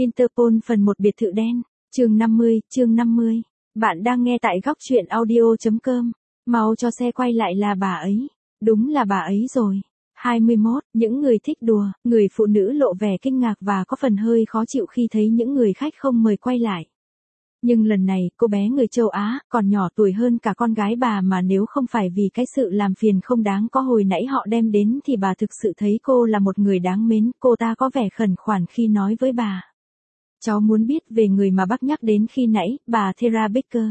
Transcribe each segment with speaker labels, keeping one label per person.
Speaker 1: Interpol phần 1 biệt thự đen, chương 50. Bạn đang nghe tại góc truyện audio.com. Mau cho xe quay lại là bà ấy. Đúng là bà ấy rồi. 21, những người thích đùa, người phụ nữ lộ vẻ kinh ngạc và có phần hơi khó chịu khi thấy những người khách không mời quay lại. Nhưng lần này, cô bé người châu Á, còn nhỏ tuổi hơn cả con gái bà mà nếu không phải vì cái sự làm phiền không đáng có hồi nãy họ đem đến thì bà thực sự thấy cô là một người đáng mến, cô ta có vẻ khẩn khoản khi nói với bà. Cháu muốn biết về người mà bác nhắc đến khi nãy, bà Thera Baker.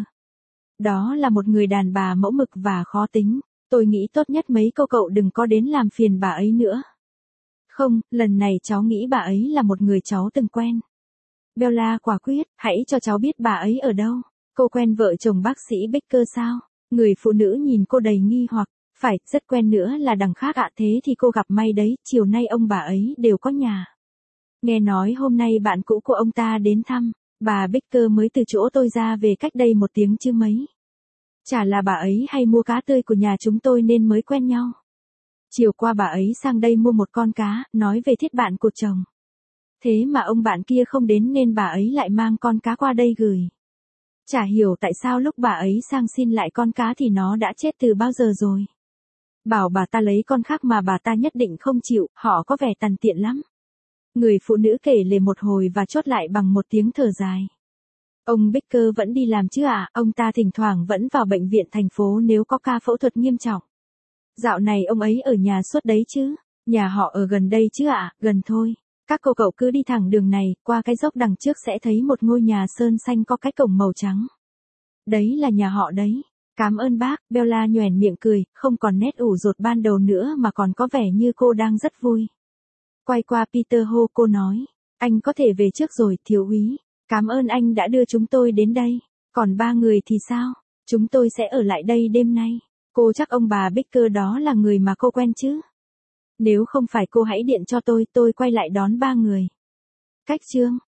Speaker 1: Đó là một người đàn bà mẫu mực và khó tính, tôi nghĩ tốt nhất mấy cô cậu đừng có đến làm phiền bà ấy nữa. Không, lần này cháu nghĩ bà ấy là một người cháu từng quen. Bella quả quyết, hãy cho cháu biết bà ấy ở đâu. Cô quen vợ chồng bác sĩ Baker sao? Người phụ nữ nhìn cô đầy nghi hoặc, phải, rất quen nữa là đằng khác ạ. Thế thì cô gặp may đấy, chiều nay ông bà ấy đều có nhà. Nghe nói hôm nay bạn cũ của ông ta đến thăm, bà Baker mới từ chỗ tôi ra về cách đây 1 tiếng chứ mấy. Chả là bà ấy hay mua cá tươi của nhà chúng tôi nên mới quen nhau. Chiều qua bà ấy sang đây mua một con cá, nói về thiết bạn của chồng. Thế mà ông bạn kia không đến nên bà ấy lại mang con cá qua đây gửi. Chả hiểu tại sao lúc bà ấy sang xin lại con cá thì nó đã chết từ bao giờ rồi. Bảo bà ta lấy con khác mà bà ta nhất định không chịu, họ có vẻ tàn tiện lắm. Người phụ nữ kể lể một hồi và chốt lại bằng một tiếng thở dài. Ông Baker vẫn đi làm chứ ạ, ông ta thỉnh thoảng vẫn vào bệnh viện thành phố nếu có ca phẫu thuật nghiêm trọng. Dạo này ông ấy ở nhà suốt đấy chứ, nhà họ ở gần đây chứ ạ, gần thôi. Các cô cậu cứ đi thẳng đường này, qua cái dốc đằng trước sẽ thấy một ngôi nhà sơn xanh có cái cổng màu trắng. Đấy là nhà họ đấy. Cảm ơn bác, Bella nhoẻn miệng cười, không còn nét ủ rột ban đầu nữa mà còn có vẻ như cô đang rất vui. Quay qua Peter hô cô nói, anh có thể về trước rồi, thiếu úy. Cảm ơn anh đã đưa chúng tôi đến đây. Còn 3 người thì sao? Chúng tôi sẽ ở lại đây đêm nay. Cô chắc ông bà Baker đó là người mà cô quen chứ? Nếu không phải cô hãy điện cho tôi quay lại đón 3 người. Cách chương